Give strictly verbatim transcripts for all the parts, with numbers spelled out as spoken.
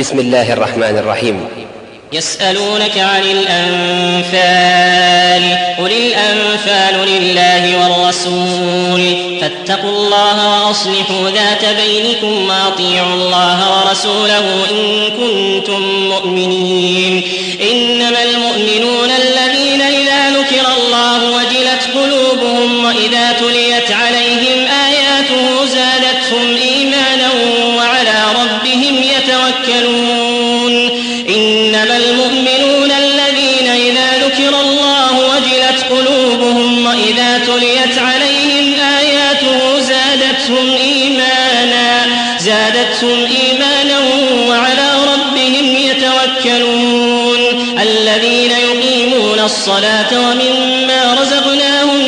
بسم الله الرحمن الرحيم. يسألونك عن الأنفال قل الأنفال لله والرسول فاتقوا الله وأصلحوا ذات بينكم وأطيعوا الله ورسوله إن كنتم مؤمنين. إنما المؤمنون الذين إذا ذكر الله وجلت قلوبهم وإذا تليت عليهم آياته زادتهم إيمانا وعلى ربهم يتوكلون. إنما المؤمنون الذين إذا ذكر الله وجلت قلوبهم وإذا تليت عليهم آياته زادتهم إيمانا زادتهم إيمانا وعلى ربهم يتوكلون. الذين يقيمون الصلاة ومما رزقناهم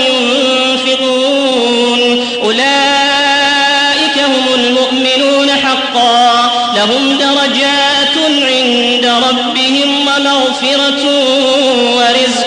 ينفقون أولئك هم المؤمنون حقا لهم درجات عند ربهم ومغفرة ورزق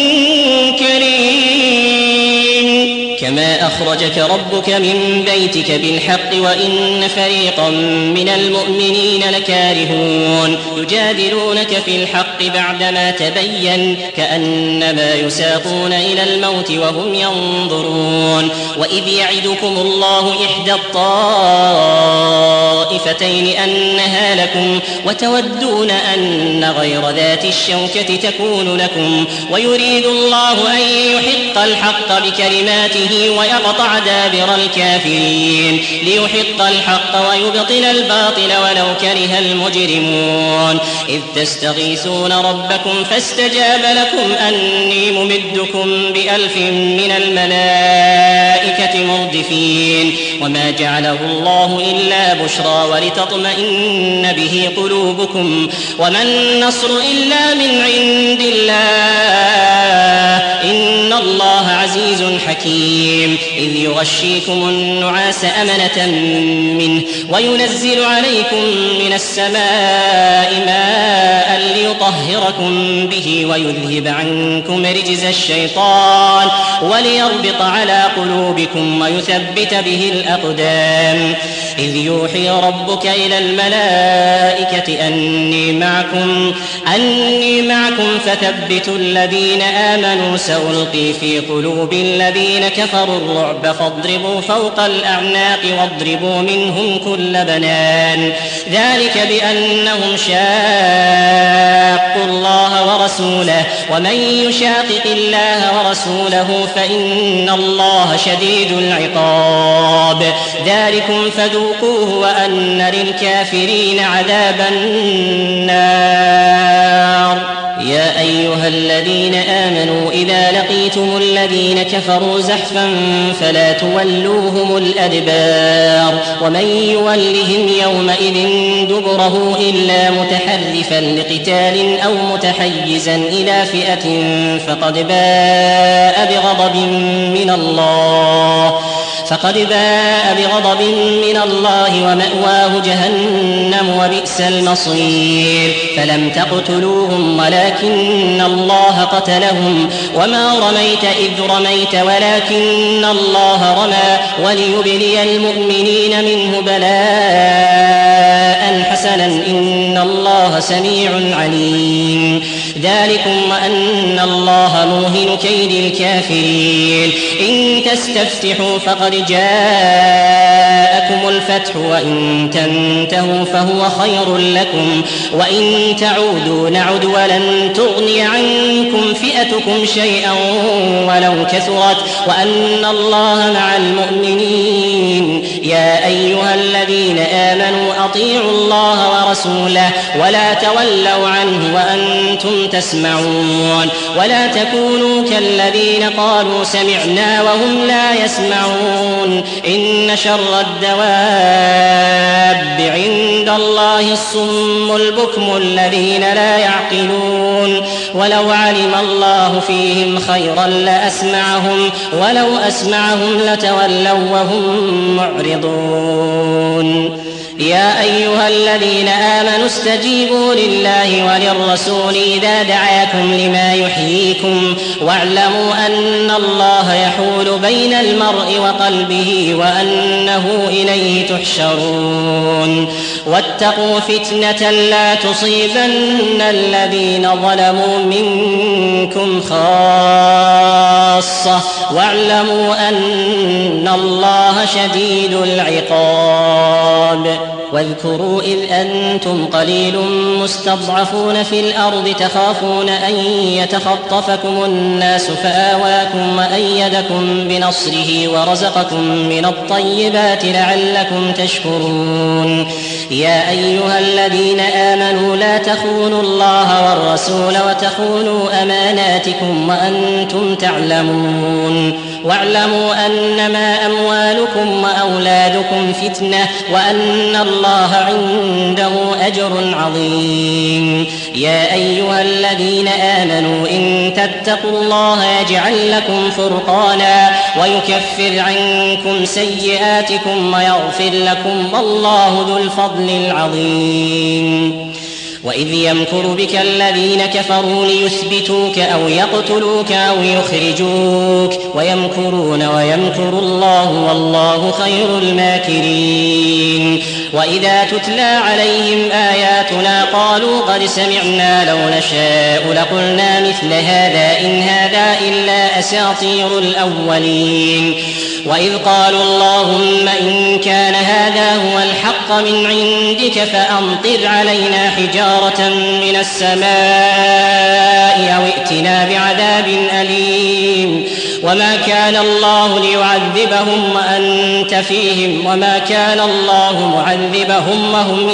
كريم. كما أخرجك ربك من بيتك بالحق وإن فريقا من المؤمنين لكارهون يجادلونك في الحق بعدما تبين كأنما يساقون إلى الموت وهم ينظرون. وإذ يعدكم الله إحدى الطائفتين أنها لكم وتودون أن غير ذات الشوكة تكون لكم ويريد الله أن يحق الحق بكلماته ويقطع دابر الكافرين ليحق الحق ويبطل الباطل ولو كره المجرمون. إذ تستغيثون ربكم فاستجاب لكم أني ممدكم بألف من الملائكة مردفين. وما جعله الله إلا بشرى ولتطمئن به قلوبكم وما النصر إلا من عند الله إن الله عزيز حكيم. إذ يغشيكم النعاس أمنة منه وينزل عليكم من السماء ماء ليطهركم به ويذهب عنكم رجز الشيطان وليربط على قلوبكم ويثبت به الأقدام. إذ يوحي ربك إلى الملائكة أني معكم أني معكم فثبتوا الذين آمنوا سألقي في قلوب الذين كفروا الرعب فاضربوا فوق الأعناق واضربوا منهم كل بنان. ذلك بأنهم شاقوا الله ورسوله ومن يشاقق الله ورسوله فإن الله شديد العقاب. ذلكم فذوقوه وأن للكافرين عذاب النار. يا أيها الذين آمنوا إذا لقيتم الذين كفروا زحفا فلا تولوهم الأدبار ومن يولهم يومئذ دبره إلا متحرفا لقتال أو متحيزا إلى فئة فقد باء بغضب من الله فقد باء بغضب من الله ومأواه جهنم وبئس المصير. فلم تقتلوهم ولكن الله قتلهم وما رميت إذ رميت ولكن الله رمى وليبلي المؤمنين منه بلاء حسنا إن الله سميع عليم. ذلكم وأن الله موهن كيد الكافرين. إن تستفتحوا فقد جاءكم الفتح وإن تنتهوا فهو خير لكم وإن تعودوا نعد ولن تغني عنكم فئتكم شيئا ولو كثرت وأن الله مع المؤمنين. يا أيها الذين آمنوا أطيعوا الله ورسوله ولا تولوا عنه وأنتم تسمعون ولا تكونوا كالذين قالوا سمعنا وهم لا يسمعون. إن شر الدواب عند الله الصم البكم الذين لا يعقلون. ولو علم الله فيهم خيرا لأسمعهم ولو أسمعهم لتولوا وهم معرضون. يا أيها الذين آمنوا استجيبوا لله وللرسول إذا دعاكم لما يحييكم واعلموا أن الله يحول بين المرء وقلبه وأنه إليه تحشرون واتقوا فتنة لا تصيبن الذين ظلموا منكم خاصة واعلموا أن الله شديد العقاب واذكروا إذ أنتم قليل مستضعفون في الأرض تخافون أن يتخطفكم الناس فآواكم وأيدكم بنصره ورزقكم من الطيبات لعلكم تشكرون يا أيها الذين آمنوا لا تخونوا الله والرسول وتخونوا أماناتكم وأنتم تعلمون واعلموا أنما أموالكم وأولادكم فتنة وأن الله عنده أجر عظيم يا أيها الذين آمنوا إن تتقوا الله يجعل لكم فرقانا ويكفر عنكم سيئاتكم ويغفر لكم والله ذو الفضل العظيم وإذ يمكر بك الذين كفروا ليثبتوك أو يقتلوك أو يخرجوك ويمكرون ويمكر الله والله خير الماكرين وإذا تتلى عليهم آياتنا قالوا قد سمعنا لو نشاء لقلنا مثل هذا إن هذا إلا أساطير الأولين وإذ قالوا اللهم إن كان هذا هو الحق من عندك فأمطر علينا حجارة من السماء أو ائتنا بعذاب أليم وما كان الله ليعذبهم وأنت فيهم وما كان الله معذبهم وهم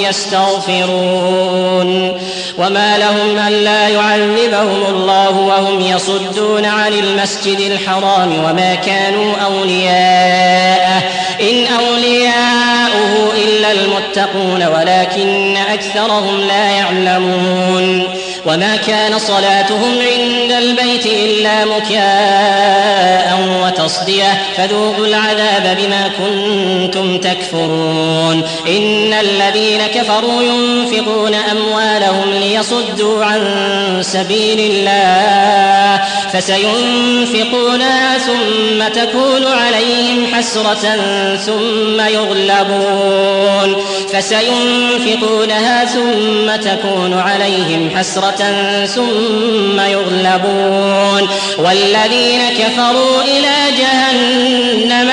يستغفرون وما لهم ألا يعذبهم الله وهم يصدون عن المسجد الحرام وما كانوا أولياءه إن أولياؤه إلا المتقون ولكن أكثرهم لا يعلمون وما كان صلاتهم عند البيت إلا مكاء وتصدية فذوقوا العذاب بما كنتم تكفرون إن الذين كفروا ينفقون أموالهم ليصدوا عن سبيل الله فسينفقونها ثم تكون عليهم حسرة ثم يغلبون فسينفقونها ثم تكون عليهم حسرة ثم يغلبون والذين كفروا إلى جهنم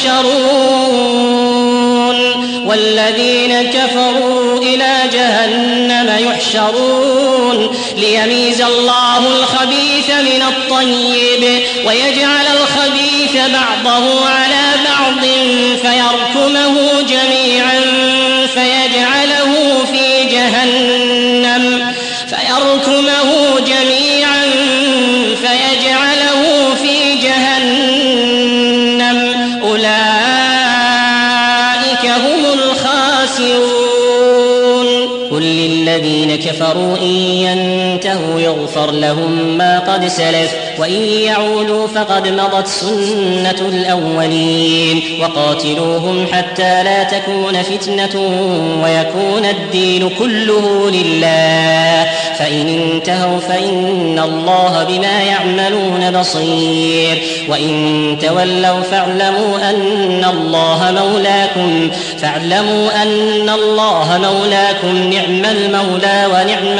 يحشرون والذين كفروا إلى جهنم يحشرون ليميز الله الخبيث من الطيب ويجعل الخبيث بعضه على بعض فيركمه جميعا فيجعله في جهنم فيركمه جميعا فيجعله في جهنم أولئك هم الخاسرون قل للذين كفروا إن ينتهوا يغفر لهم ما قد سلف وإن يعودوا فقد مضت سنة الأولين وقاتلوهم حتى لا تكون فتنة ويكون الدين كله لله فإن انتهوا فإن الله بما يعملون بصير وإن تولوا فاعلموا أن الله مولاكم فاعلموا أن الله مولاكم نعم المولى ونعم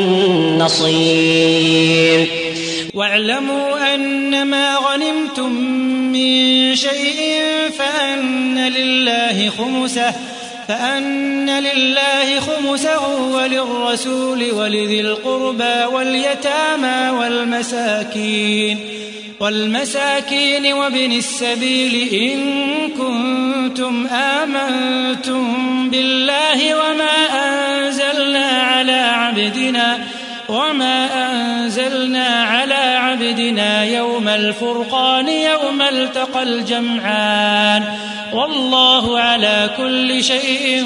النصير واعلموا أنما غنمتم من شيء فأن لله خمسه فأن لله خمسه وللرسول ولذي القربى واليتامى والمساكين والمساكين وابن السبيل إن كنتم آمنتم بالله وما أنزلنا على عبدنا وما أنزلنا على عبدنا يوم الفرقان يوم التقى الجمعان والله على كل شيء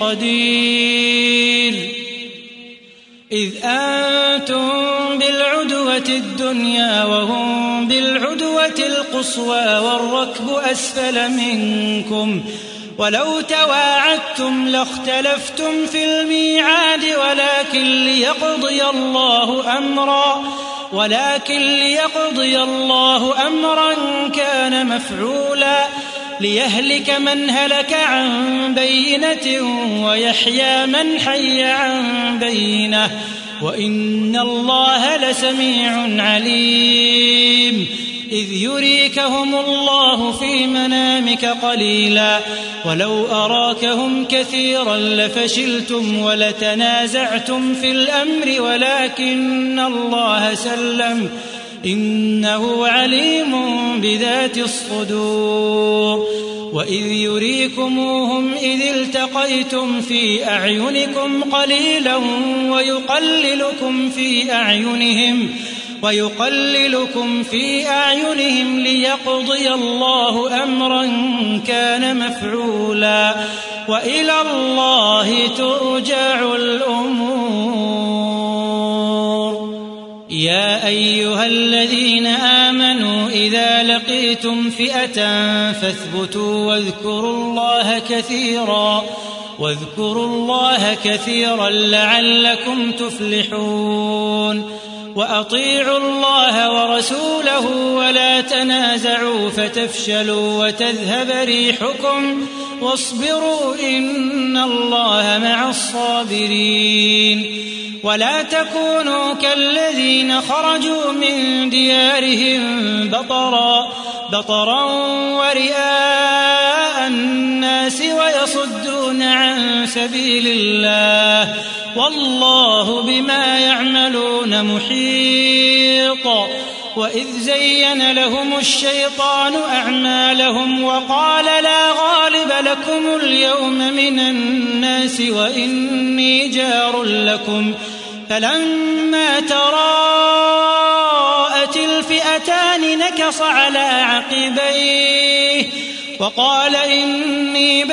قدير إذ أنتم بالعدوة الدنيا وهم بالعدوة القصوى والركب أسفل منكم ولو تواعدتم لاختلفتم في الميعاد ولكن ليقضي الله أمرا ولكن ليقضي الله أمرا كان مفعولا ليهلك من هلك عن بينة ويحيى من حي عن بينة وإن الله لسميع عليم. إذ يريكهم الله في منامك قليلا ولو أراكهم كثيرا لفشلتم ولتنازعتم في الأمر ولكن الله سلم إنه عليم بذات الصدور. وإذ يريكموهم إذ التقيتم في أعينكم قليلا ويقللكم في أعينهم ويقللكم في أعينهم ليقضي الله أمرا كان مفعولا وإلى الله ترجع الأمور. يا أيها الذين آمنوا إذا لقيتم فئة فاثبتوا واذكروا الله كثيرا واذكروا الله كثيرا لعلكم تفلحون. وأطيعوا الله ورسوله ولا تنازعوا فتفشلوا وتذهب ريحكم واصبروا إن الله مع الصابرين. ولا تكونوا كالذين خرجوا من ديارهم بطرا بطرا ورئاء الناس ويصدون عن سبيل الله والله بما يعملون محيط. وإذ زين لهم الشيطان أعمالهم وقال لا غالب لكم اليوم من الناس وإني جار لكم فلما تراءت الفئتان نكص على عقبيه وقال إني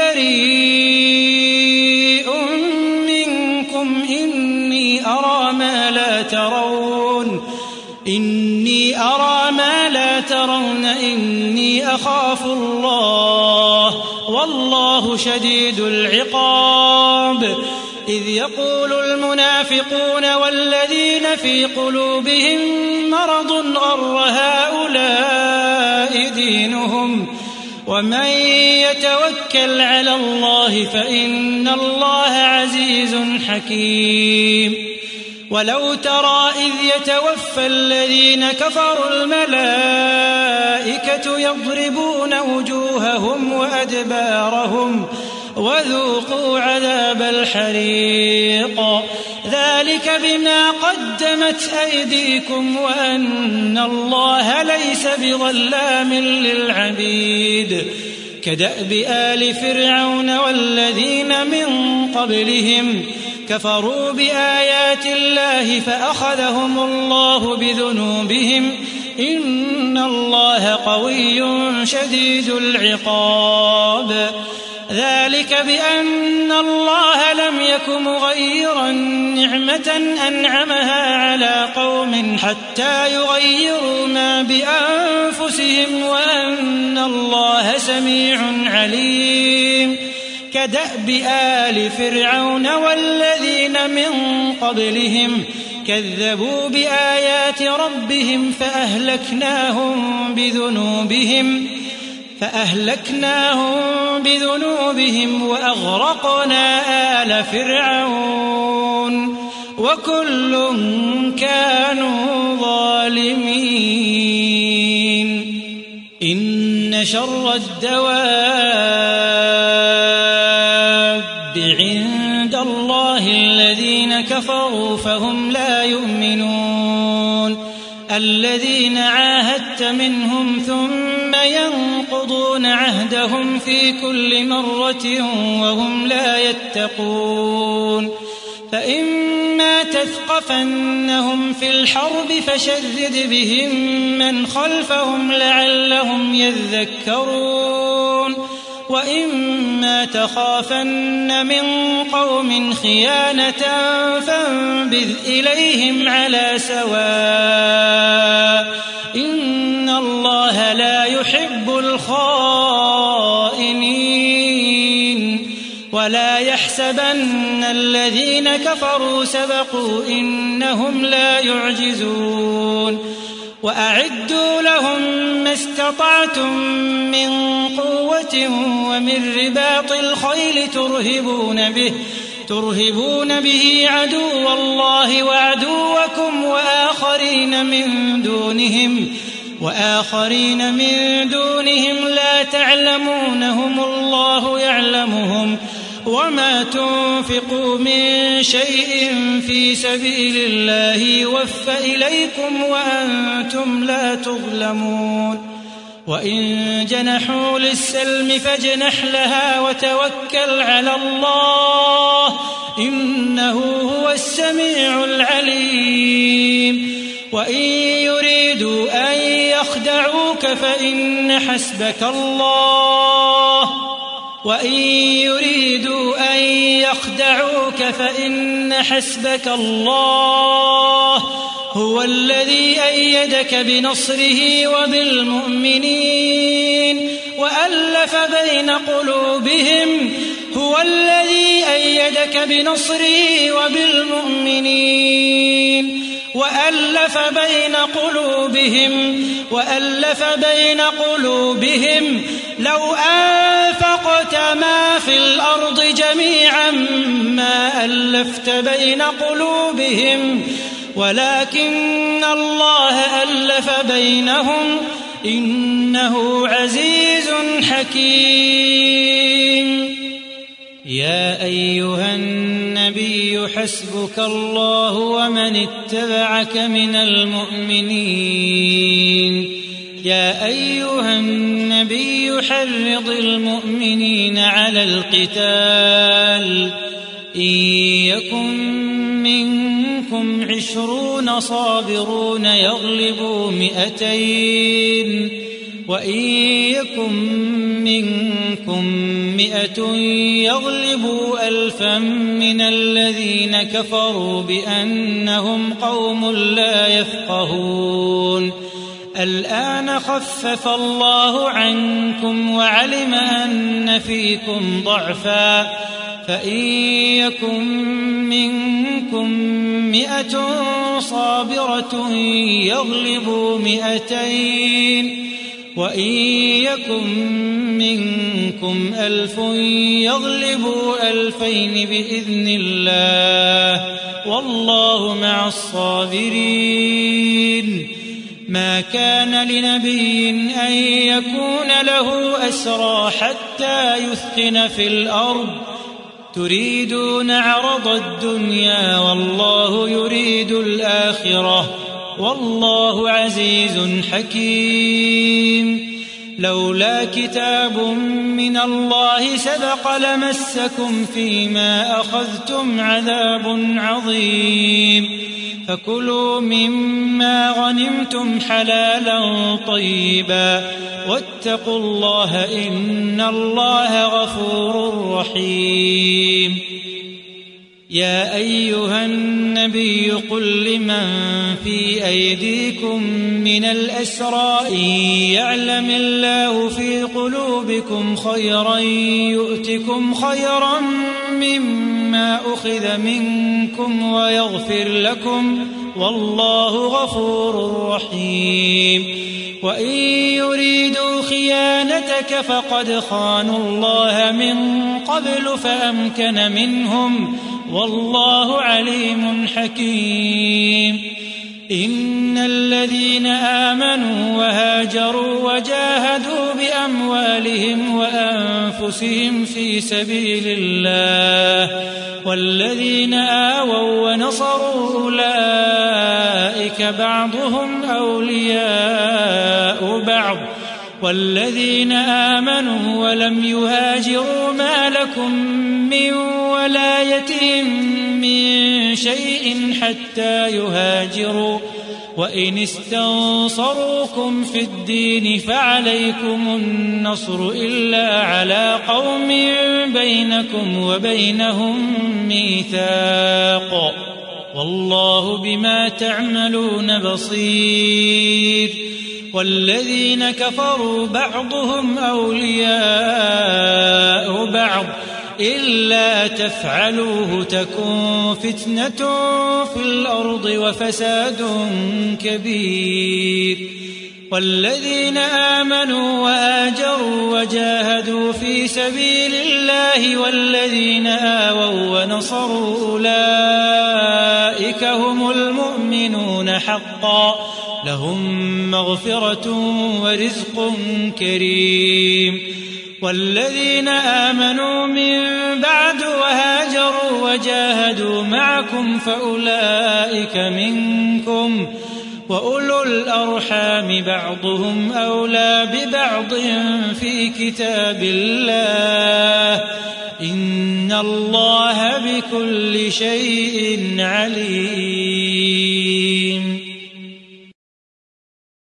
بريء منكم إني أرى ما لا ترون إني أرى ما لا ترون إني أخاف الله والله شديد العقاب. إذ يقول المنافقون والذين في قلوبهم مرض غر هؤلاء دينهم ومن يتوكل على الله فإن الله عزيز حكيم. ولو ترى إذ يتوفى الذين كفروا الملائكة يضربون وجوههم وأدبارهم وذوقوا عذاب الحريق ذلك بما قدمت أيديكم وأن الله ليس بظلام للعبيد. كدأب آل فرعون والذين من قبلهم كفروا بآيات الله فأخذهم الله بذنوبهم إن الله قوي شديد العقاب. ذلك بأن الله لم يك مغيرا نعمة أنعمها على قوم حتى يغيروا ما بأنفسهم وأن الله سميع عليم. كدأب آل فرعون والذين من قبلهم كذبوا بآيات ربهم فأهلكناهم بذنوبهم فأهلكناهم بذنوبهم وأغرقنا آل فرعون وكل كانوا ظالمين. إن شر الدواب عند الله الذين كفروا فهم لا يؤمنون الذين عاهدت منهم ثم ينقضون عهدهم في كل مرة وهم لا يتقون. فإما تثقفنهم في الحرب فشرد بهم من خلفهم لعلهم يذكرون وإما تخافن من قوم خيانة فانبذ إليهم على سواء إن الله لا يحب الخائنين. ولا يحسبن الذين كفروا سبقوا إنهم لا يعجزون وأعدوا لهم ما استطعتم من قوة ومن رباط الخيل ترهبون به ترهبون به عدو الله وعدوكم وآخرين من دونهم وآخرين من دونهم لا تعلمونهم الله يعلمهم وما تنفقوا من شيء في سبيل الله يوفى إليكم وأنتم لا تظلمون وإن جنحوا للسلم فاجنح لها وتوكل على الله إنه هو السميع العليم وإن يريدوا أن يخدعوك فإن حسبك الله وإن يريدوا أن يخدعوك فإن حسبك الله هو الذي أيدك بنصره وبالمؤمنين وألف بين قلوبهم هو الذي أيدك بنصره وبالمؤمنين وألف بين قلوبهم وألف بين قلوبهم لو أنفقت ما في الأرض جميعا ما ألفت بين قلوبهم ولكن الله ألف بينهم إنه عزيز حكيم يا أيها النبي حسبك الله ومن اتبعك من المؤمنين يا أيها النبي حرض المؤمنين على القتال إن يكن منكم عشرون صابرون يغلبوا مئتين وإن يكن منكم مئة يغلبوا ألفا من الذين كفروا بأنهم قوم لا يفقهون الآن خفف الله عنكم وعلم أن فيكم ضعفا فإن يكن منكم مئة صابرة يغلبوا مئتين وإن يكن منكم ألف يغلبوا ألفين بإذن الله والله مع الصابرين ما كان لنبي أن يكون له أسرى حتى يثخن في الأرض تريدون عرض الدنيا والله يريد الآخرة والله عزيز حكيم لولا كتاب من الله سبق لمسكم فيما أخذتم عذاب عظيم فكلوا مما غنمتم حلالا طيبا واتقوا الله إن الله غفور رحيم يا أيها النبي قل لمن في أيديكم من الأسرى إن يعلم الله في قلوبكم خيرا يؤتكم خيرا مما أخذ منكم ويغفر لكم والله غفور رحيم وإن يريدوا خيانتك فقد خانوا الله من قبل فأمكن منهم والله عليم حكيم إن الذين آمنوا وهاجروا وجاهدوا بأموالهم وأنفسهم في سبيل الله والذين آووا ونصروا أولئك بعضهم أولياء بعض والذين آمنوا ولم يهاجروا ما لكم من ولايتهم من شيء حتى يهاجروا وإن استنصروكم في الدين فعليكم النصر إلا على قوم بينكم وبينهم ميثاق والله بما تعملون بصير والذين كفروا بعضهم أولياء بعض إلا تفعلوه تكن فتنة في الأرض وفساد كبير. والذين آمنوا وآجروا وجاهدوا في سبيل الله والذين آووا ونصروا أولئك هم المؤمنون حقا لهم مغفرة ورزق كريم. والذين آمنوا من بعد وهاجروا وجاهدوا معكم فأولئك منكم وأولو الأرحام بعضهم أولى ببعض في كتاب الله إن الله بكل شيء عليم.